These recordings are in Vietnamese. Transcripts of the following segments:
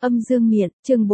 Âm dương miện, chương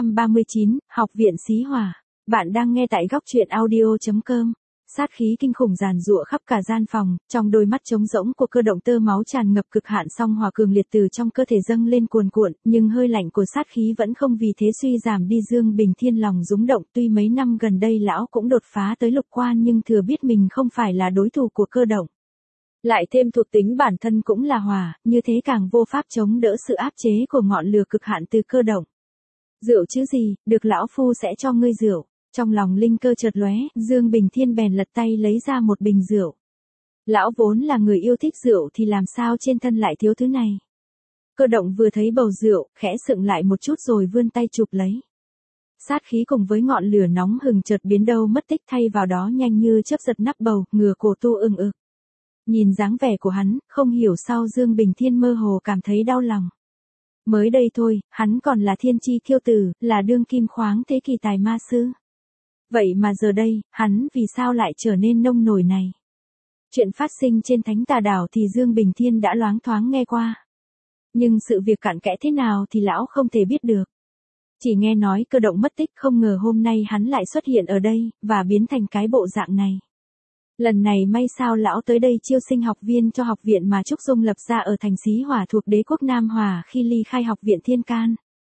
439, Học viện Xí Hỏa. Bạn đang nghe tại góc truyện audio.com. Sát khí kinh khủng giàn giụa khắp cả gian phòng, trong đôi mắt trống rỗng của Cơ Động tơ máu tràn ngập cực hạn song hỏa cường liệt từ trong cơ thể dâng lên cuồn cuộn, nhưng hơi lạnh của sát khí vẫn không vì thế suy giảm đi. Dương Bình Thiên lòng rúng động, tuy mấy năm gần đây lão cũng đột phá tới lục quan nhưng thừa biết mình không phải là đối thủ của Cơ Động. Lại thêm thuộc tính bản thân cũng là hỏa, như thế càng vô pháp chống đỡ sự áp chế của ngọn lửa cực hạn từ Cơ Động. Rượu chứ gì, được lão phu sẽ cho ngươi rượu. Trong lòng linh cơ chợt lóe, Dương Bình Thiên bèn lật tay lấy ra một bình rượu. Lão vốn là người yêu thích rượu thì làm sao trên thân lại thiếu thứ này. Cơ Động vừa thấy bầu rượu, khẽ sững lại một chút rồi vươn tay chụp lấy. Sát khí cùng với ngọn lửa nóng hừng chợt biến đâu mất tích, thay vào đó nhanh như chớp giật nắp bầu, ngửa cổ tu ưng ực. Nhìn dáng vẻ của hắn, không hiểu sao Dương Bình Thiên mơ hồ cảm thấy đau lòng. Mới đây thôi, hắn còn là thiên chi thiêu tử, là đương kim khoáng thế kỳ tài ma sư. Vậy mà giờ đây, hắn vì sao lại trở nên nông nổi này? Chuyện phát sinh trên Thánh Tà Đảo thì Dương Bình Thiên đã loáng thoáng nghe qua. Nhưng sự việc cặn kẽ thế nào thì lão không thể biết được. Chỉ nghe nói Cơ Động mất tích, không ngờ hôm nay hắn lại xuất hiện ở đây, và biến thành cái bộ dạng này. Lần này may sao lão tới đây chiêu sinh học viên cho học viện mà Trúc Dung lập ra ở thành Xí Hỏa thuộc đế quốc Nam Hỏa khi ly khai học viện Thiên Can.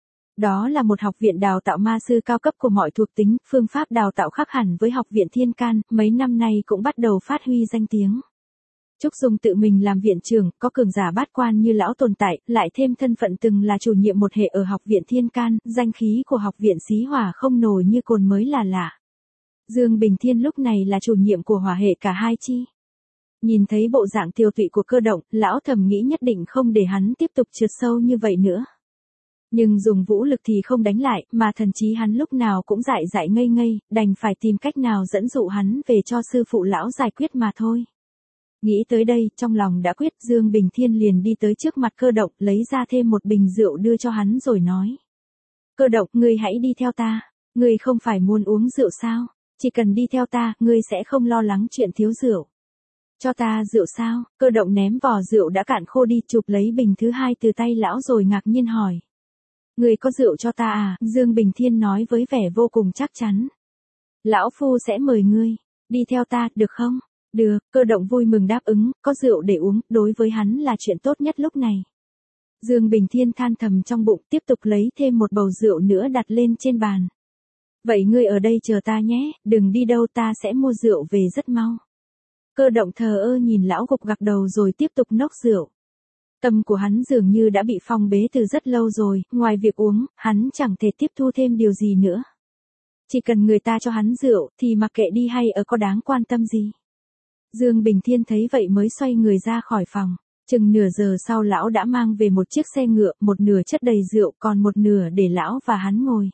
Đó là một học viện đào tạo ma sư cao cấp của mọi thuộc tính, phương pháp đào tạo khác hẳn với học viện Thiên Can, mấy năm nay cũng bắt đầu phát huy danh tiếng. Trúc Dung tự mình làm viện trưởng, có cường giả bát quan như lão tồn tại, lại thêm thân phận từng là chủ nhiệm một hệ ở học viện Thiên Can, danh khí của học viện Xí Hỏa không nổi như cồn mới là lạ. Dương Bình Thiên lúc này là chủ nhiệm của hỏa hệ cả hai chi. Nhìn thấy bộ dạng tiêu tụy của Cơ Động, lão thầm nghĩ nhất định không để hắn tiếp tục trượt sâu như vậy nữa. Nhưng dùng vũ lực thì không đánh lại, mà thần trí hắn lúc nào cũng dại dại ngây ngây, đành phải tìm cách nào dẫn dụ hắn về cho sư phụ lão giải quyết mà thôi. Nghĩ tới đây, trong lòng đã quyết, Dương Bình Thiên liền đi tới trước mặt Cơ Động, lấy ra thêm một bình rượu đưa cho hắn rồi nói. Cơ Động, ngươi hãy đi theo ta, ngươi không phải muốn uống rượu sao? Chỉ cần đi theo ta, ngươi sẽ không lo lắng chuyện thiếu rượu. Cho ta rượu sao? Cơ Động ném vò rượu đã cạn khô đi, chụp lấy bình thứ hai từ tay lão rồi ngạc nhiên hỏi. Ngươi có rượu cho ta à? Dương Bình Thiên nói với vẻ vô cùng chắc chắn. Lão phu sẽ mời ngươi, đi theo ta, được không? Được, Cơ Động vui mừng đáp ứng, có rượu để uống, đối với hắn là chuyện tốt nhất lúc này. Dương Bình Thiên than thầm trong bụng, tiếp tục lấy thêm một bầu rượu nữa đặt lên trên bàn. Vậy ngươi ở đây chờ ta nhé, đừng đi đâu, ta sẽ mua rượu về rất mau. Cơ Động thờ ơ nhìn lão gục gặc đầu rồi tiếp tục nốc rượu. Tâm của hắn dường như đã bị phong bế từ rất lâu rồi, ngoài việc uống, hắn chẳng thể tiếp thu thêm điều gì nữa. Chỉ cần người ta cho hắn rượu, thì mặc kệ đi hay ở có đáng quan tâm gì. Dương Bình Thiên thấy vậy mới xoay người ra khỏi phòng. Chừng nửa giờ sau lão đã mang về một chiếc xe ngựa, một nửa chất đầy rượu, còn một nửa để lão và hắn ngồi.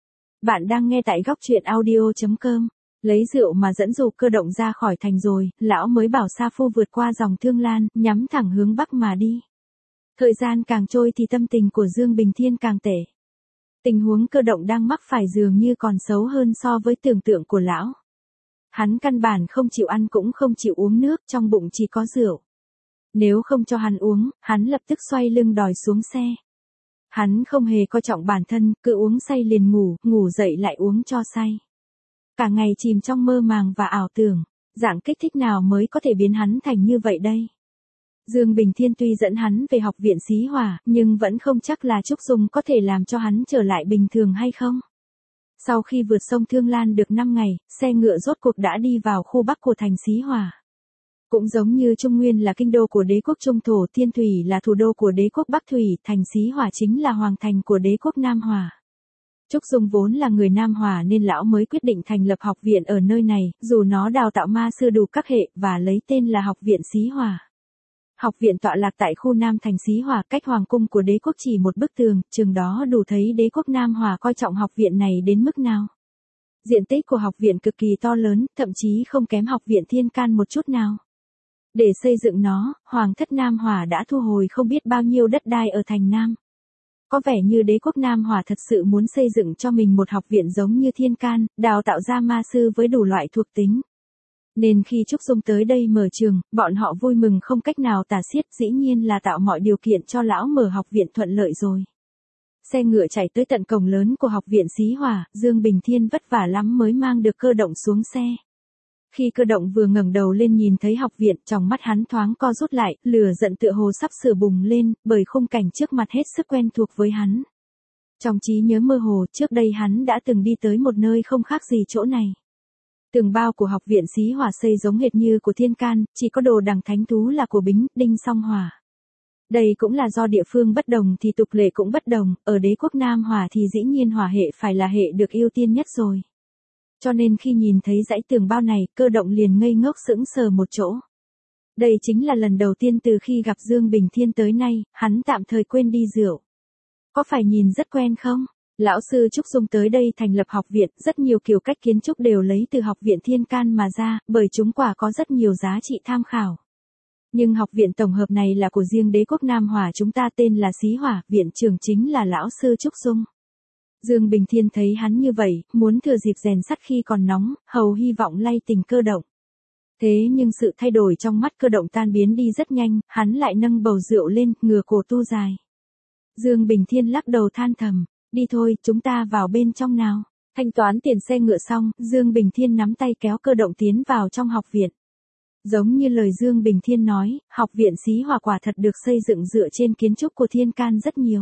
Bạn đang nghe tại góc truyện audio.com. Lấy rượu mà dẫn dụ Cơ Động ra khỏi thành rồi, lão mới bảo Sa Phu vượt qua dòng Thương Lan, nhắm thẳng hướng bắc mà đi. Thời gian càng trôi thì tâm tình của Dương Bình Thiên càng tệ. Tình huống Cơ Động đang mắc phải dường như còn xấu hơn so với tưởng tượng của lão. Hắn căn bản không chịu ăn cũng không chịu uống nước, trong bụng chỉ có rượu. Nếu không cho hắn uống, hắn lập tức xoay lưng đòi xuống xe. Hắn không hề coi trọng bản thân, cứ uống say liền ngủ, ngủ dậy lại uống cho say. Cả ngày chìm trong mơ màng và ảo tưởng, dạng kích thích nào mới có thể biến hắn thành như vậy đây? Dương Bình Thiên tuy dẫn hắn về học viện Xí Hỏa, nhưng vẫn không chắc là Trúc Dung có thể làm cho hắn trở lại bình thường hay không. Sau khi vượt sông Thương Lan được 5 ngày, xe ngựa rốt cuộc đã đi vào khu bắc của thành Xí Hỏa. Cũng giống như Trung Nguyên là kinh đô của đế quốc Trung Thổ, Thiên Thủy là thủ đô của đế quốc Bắc Thủy, thành Xí Hỏa chính là hoàng thành của đế quốc Nam Hỏa. Trúc Dung vốn là người Nam Hỏa nên lão mới quyết định thành lập học viện ở nơi này, dù nó đào tạo ma sư đủ các hệ và lấy tên là Học viện Xí Hỏa. Học viện tọa lạc tại khu Nam thành Xí Hỏa, cách hoàng cung của đế quốc chỉ một bức tường, chừng đó đủ thấy đế quốc Nam Hỏa coi trọng học viện này đến mức nào. Diện tích của học viện cực kỳ to lớn, thậm chí không kém học viện Thiên Can một chút nào. Để xây dựng nó, Hoàng thất Nam Hỏa đã thu hồi không biết bao nhiêu đất đai ở thành Nam. Có vẻ như đế quốc Nam Hỏa thật sự muốn xây dựng cho mình một học viện giống như Thiên Can, đào tạo ra ma sư với đủ loại thuộc tính. Nên khi Trúc Dung tới đây mở trường, bọn họ vui mừng không cách nào tả xiết, dĩ nhiên là tạo mọi điều kiện cho lão mở học viện thuận lợi rồi. Xe ngựa chạy tới tận cổng lớn của học viện Xí Hỏa, Dương Bình Thiên vất vả lắm mới mang được Cơ Động xuống xe. Khi Cơ Động vừa ngẩng đầu lên nhìn thấy học viện, trong mắt hắn thoáng co rút lại, lửa giận tựa hồ sắp sửa bùng lên, bởi khung cảnh trước mặt hết sức quen thuộc với hắn. Trong trí nhớ mơ hồ, trước đây hắn đã từng đi tới một nơi không khác gì chỗ này. Tường bao của học viện Xí Hỏa xây giống hệt như của Thiên Can, chỉ có đồ đằng thánh thú là của Bính, Đinh Song Hỏa. Đây cũng là do địa phương bất đồng thì tục lệ cũng bất đồng, ở đế quốc Nam Hỏa thì dĩ nhiên hỏa hệ phải là hệ được ưu tiên nhất rồi. Cho nên khi nhìn thấy dãy tường bao này, Cơ Động liền ngây ngốc sững sờ một chỗ. Đây chính là lần đầu tiên từ khi gặp Dương Bình Thiên tới nay, hắn tạm thời quên đi rượu. Có phải nhìn rất quen không? Lão sư Trúc Dung tới đây thành lập học viện, rất nhiều kiểu cách kiến trúc đều lấy từ học viện Thiên Can mà ra, bởi chúng quả có rất nhiều giá trị tham khảo. Nhưng học viện tổng hợp này là của riêng đế quốc Nam Hỏa chúng ta, tên là Xí Hỏa, viện trưởng chính là lão sư Trúc Dung. Dương Bình Thiên thấy hắn như vậy, muốn thừa dịp rèn sắt khi còn nóng, hầu hy vọng lay tình Cơ Động. Thế nhưng sự thay đổi trong mắt Cơ Động tan biến đi rất nhanh, hắn lại nâng bầu rượu lên, ngửa cổ tu dài. Dương Bình Thiên lắc đầu than thầm, đi thôi, chúng ta vào bên trong nào. Thanh toán tiền xe ngựa xong, Dương Bình Thiên nắm tay kéo Cơ Động tiến vào trong học viện. Giống như lời Dương Bình Thiên nói, học viện Xí Hỏa quả thật được xây dựng dựa trên kiến trúc của Thiên Can rất nhiều.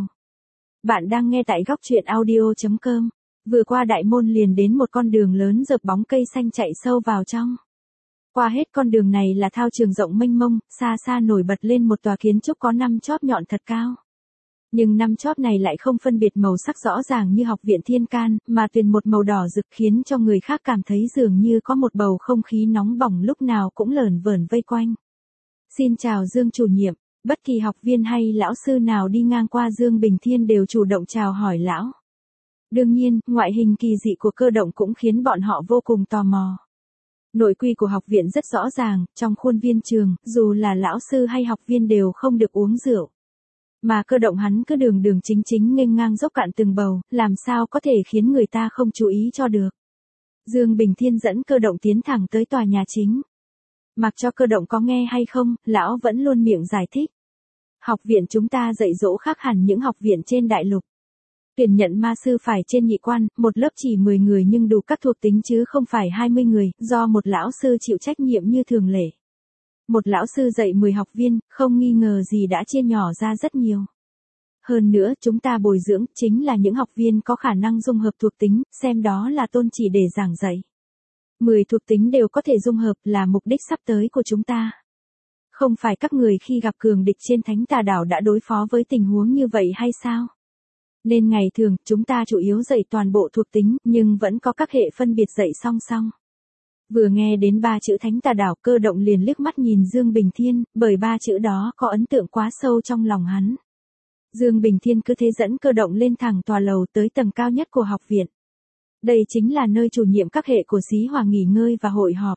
Bạn đang nghe tại góc truyện audio.com. Vừa qua đại môn liền đến một con đường lớn dợp bóng cây xanh chạy sâu vào trong. Qua hết con đường này là thao trường rộng mênh mông, xa xa nổi bật lên một tòa kiến trúc có 5 chóp nhọn thật cao. Nhưng 5 chóp này lại không phân biệt màu sắc rõ ràng như học viện Thiên Can, mà tuyền một màu đỏ rực khiến cho người khác cảm thấy dường như có một bầu không khí nóng bỏng lúc nào cũng lởn vởn vây quanh. Xin chào Dương chủ nhiệm, bất kỳ học viên hay lão sư nào đi ngang qua Dương Bình Thiên đều chủ động chào hỏi lão. Đương nhiên, ngoại hình kỳ dị của Cơ Động cũng khiến bọn họ vô cùng tò mò. Nội quy của học viện rất rõ ràng, trong khuôn viên trường, dù là lão sư hay học viên đều không được uống rượu. Mà Cơ Động hắn cứ đường đường chính chính nghênh ngang dốc cạn từng bầu, làm sao có thể khiến người ta không chú ý cho được. Dương Bình Thiên dẫn Cơ Động tiến thẳng tới tòa nhà chính. Mặc cho Cơ Động có nghe hay không, lão vẫn luôn miệng giải thích. Học viện chúng ta dạy dỗ khác hẳn những học viện trên đại lục. Tuyển nhận ma sư phải trên nhị quan, một lớp chỉ 10 người nhưng đủ các thuộc tính chứ không phải 20 người, do một lão sư chịu trách nhiệm như thường lệ. Một lão sư dạy 10 học viên, không nghi ngờ gì đã chia nhỏ ra rất nhiều. Hơn nữa, chúng ta bồi dưỡng chính là những học viên có khả năng dung hợp thuộc tính, xem đó là tôn chỉ để giảng dạy. 10 thuộc tính đều có thể dung hợp là mục đích sắp tới của chúng ta. Không phải các người khi gặp cường địch trên Thánh Tà Đảo đã đối phó với tình huống như vậy hay sao? Nên ngày thường, chúng ta chủ yếu dạy toàn bộ thuộc tính, nhưng vẫn có các hệ phân biệt dạy song song. Vừa nghe đến 3 chữ Thánh Tà Đảo, Cơ Động liền liếc mắt nhìn Dương Bình Thiên, bởi 3 chữ đó có ấn tượng quá sâu trong lòng hắn. Dương Bình Thiên cứ thế dẫn Cơ Động lên thẳng tòa lầu tới tầng cao nhất của học viện. Đây chính là nơi chủ nhiệm các hệ của Xí Hỏa nghỉ ngơi và hội họp.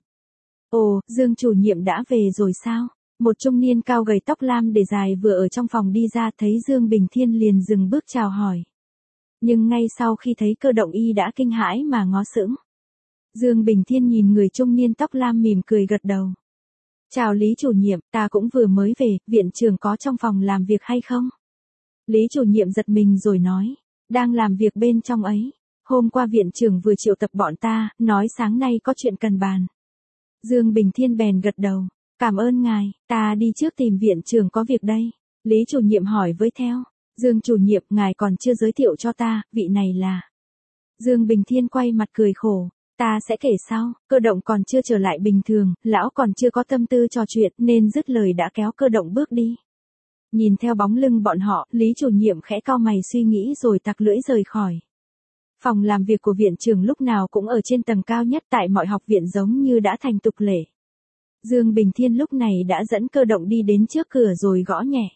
Ồ, Dương chủ nhiệm đã về rồi sao? Một trung niên cao gầy tóc lam để dài vừa ở trong phòng đi ra thấy Dương Bình Thiên liền dừng bước chào hỏi. Nhưng ngay sau khi thấy Cơ Động y đã kinh hãi mà ngó sững. Dương Bình Thiên nhìn người trung niên tóc lam mỉm cười gật đầu. Chào Lý chủ nhiệm, ta cũng vừa mới về, viện trưởng có trong phòng làm việc hay không? Lý chủ nhiệm giật mình rồi nói, đang làm việc bên trong ấy. Hôm qua viện trưởng vừa triệu tập bọn ta, nói sáng nay có chuyện cần bàn. Dương Bình Thiên bèn gật đầu. Cảm ơn ngài, ta đi trước tìm viện trưởng có việc đây. Lý chủ nhiệm hỏi với theo. Dương chủ nhiệm, ngài còn chưa giới thiệu cho ta, vị này là. Dương Bình Thiên quay mặt cười khổ. Ta sẽ kể sau, Cơ Động còn chưa trở lại bình thường, lão còn chưa có tâm tư trò chuyện nên dứt lời đã kéo Cơ Động bước đi. Nhìn theo bóng lưng bọn họ, Lý chủ nhiệm khẽ cau mày suy nghĩ rồi tặc lưỡi rời khỏi. Phòng làm việc của viện trưởng lúc nào cũng ở trên tầng cao nhất tại mọi học viện giống như đã thành tục lệ. Dương Bình Thiên lúc này đã dẫn Cơ Động đi đến trước cửa rồi gõ nhẹ.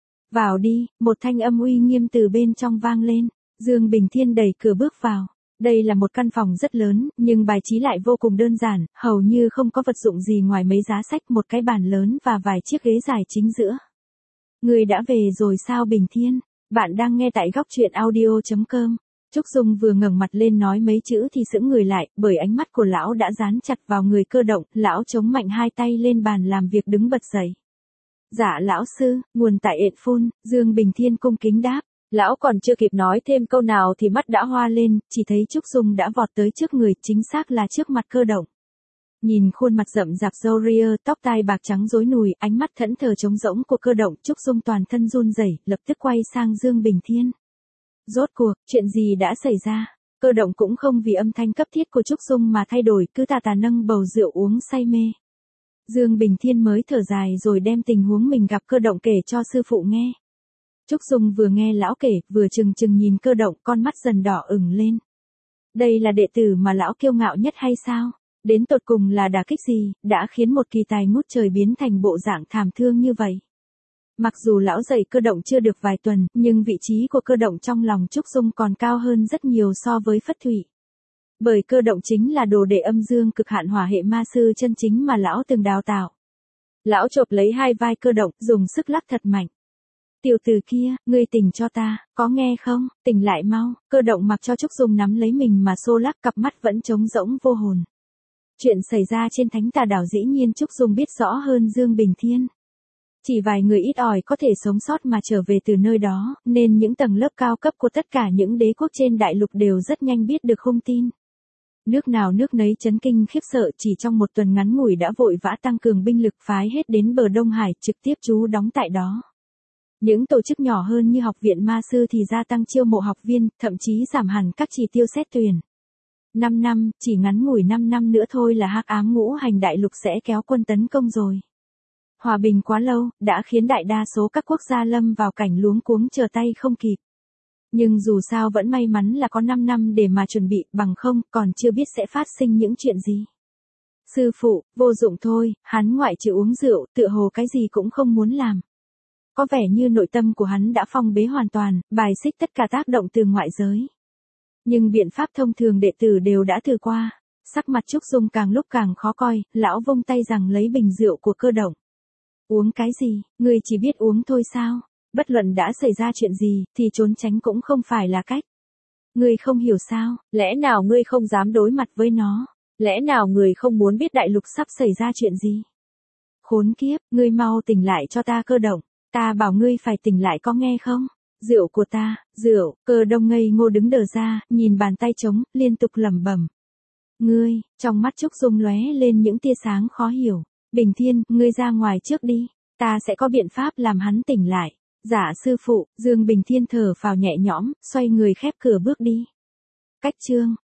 Vào đi, một thanh âm uy nghiêm từ bên trong vang lên. Dương Bình Thiên đẩy cửa bước vào. Đây là một căn phòng rất lớn, nhưng bài trí lại vô cùng đơn giản, hầu như không có vật dụng gì ngoài mấy giá sách, một cái bàn lớn và vài chiếc ghế dài chính giữa. Người đã về rồi sao Bình Thiên? Bạn đang nghe tại góc truyện audio.com. Trúc Dung vừa ngẩng mặt lên nói mấy chữ thì sững người lại, bởi ánh mắt của lão đã dán chặt vào người Cơ Động, lão chống mạnh hai tay lên bàn làm việc đứng bật dậy. Dạ lão sư, nguồn tại ện phun, Dương Bình Thiên cung kính đáp. Lão còn chưa kịp nói thêm câu nào thì mắt đã hoa lên, chỉ thấy Trúc Dung đã vọt tới trước người, chính xác là trước mặt Cơ Động. Nhìn khuôn mặt rậm rạp râu ria, tóc tai bạc trắng rối nùi, ánh mắt thẫn thờ trống rỗng của Cơ Động, Trúc Dung toàn thân run rẩy, lập tức quay sang Dương Bình Thiên. Rốt cuộc, chuyện gì đã xảy ra? Cơ Động cũng không vì âm thanh cấp thiết của Trúc Dung mà thay đổi, cứ tà tà nâng bầu rượu uống say mê. Dương Bình Thiên mới thở dài rồi đem tình huống mình gặp Cơ Động kể cho sư phụ nghe. Trúc Dung vừa nghe lão kể, vừa chừng chừng nhìn Cơ Động, con mắt dần đỏ ửng lên. Đây là đệ tử mà lão kiêu ngạo nhất hay sao? Đến tột cùng là đả kích gì, đã khiến một kỳ tài ngút trời biến thành bộ dạng thảm thương như vậy? Mặc dù lão dạy Cơ Động chưa được vài tuần, nhưng vị trí của Cơ Động trong lòng Trúc Dung còn cao hơn rất nhiều so với Phất Thụy. Bởi Cơ Động chính là đồ đệ âm dương cực hạn hỏa hệ ma sư chân chính mà lão từng đào tạo. Lão chộp lấy hai vai Cơ Động, dùng sức lắc thật mạnh. Tiểu tử kia, ngươi tỉnh cho ta, có nghe không, tỉnh lại mau. Cơ Động mặc cho Trúc Dung nắm lấy mình mà xô lắc, cặp mắt vẫn trống rỗng vô hồn. Chuyện xảy ra trên Thánh Tà Đảo dĩ nhiên Trúc Dung biết rõ hơn Dương Bình Thiên. Chỉ vài người ít ỏi có thể sống sót mà trở về từ nơi đó, nên những tầng lớp cao cấp của tất cả những đế quốc trên đại lục đều rất nhanh biết được hung tin. Nước nào nước nấy chấn kinh khiếp sợ, chỉ trong một tuần ngắn ngủi đã vội vã tăng cường binh lực phái hết đến bờ Đông Hải, trực tiếp trú đóng tại đó. Những tổ chức nhỏ hơn như học viện ma sư thì gia tăng chiêu mộ học viên, thậm chí giảm hẳn các chỉ tiêu xét tuyển. 5 năm, chỉ ngắn ngủi 5 năm nữa thôi là hắc ám ngũ hành đại lục sẽ kéo quân tấn công rồi. Hòa bình quá lâu, đã khiến đại đa số các quốc gia lâm vào cảnh luống cuống chờ tay không kịp. Nhưng dù sao vẫn may mắn là có 5 năm để mà chuẩn bị, bằng không, còn chưa biết sẽ phát sinh những chuyện gì. Sư phụ, vô dụng thôi, hắn ngoại trừ uống rượu, tựa hồ cái gì cũng không muốn làm. Có vẻ như nội tâm của hắn đã phong bế hoàn toàn, bài xích tất cả tác động từ ngoại giới. Nhưng biện pháp thông thường đệ tử đều đã thử qua. Sắc mặt Trúc Dung càng lúc càng khó coi, lão vung tay rằng lấy bình rượu của Cơ Động. Uống cái gì, ngươi chỉ biết uống thôi sao? Bất luận đã xảy ra chuyện gì, thì trốn tránh cũng không phải là cách. Ngươi không hiểu sao, lẽ nào ngươi không dám đối mặt với nó? Lẽ nào ngươi không muốn biết đại lục sắp xảy ra chuyện gì? Khốn kiếp, ngươi mau tỉnh lại cho ta Cơ Động. Ta bảo ngươi phải tỉnh lại có nghe không? Rượu của ta, rượu. Cơ Đông ngây ngô đứng đờ ra, nhìn bàn tay trống, liên tục lẩm bẩm. Ngươi, trong mắt Trúc Dung lóe lên những tia sáng khó hiểu. Bình Thiên, ngươi ra ngoài trước đi, ta sẽ có biện pháp làm hắn tỉnh lại. Dạ sư phụ. Dương Bình Thiên thở phào nhẹ nhõm, xoay người khép cửa bước đi. Cách chương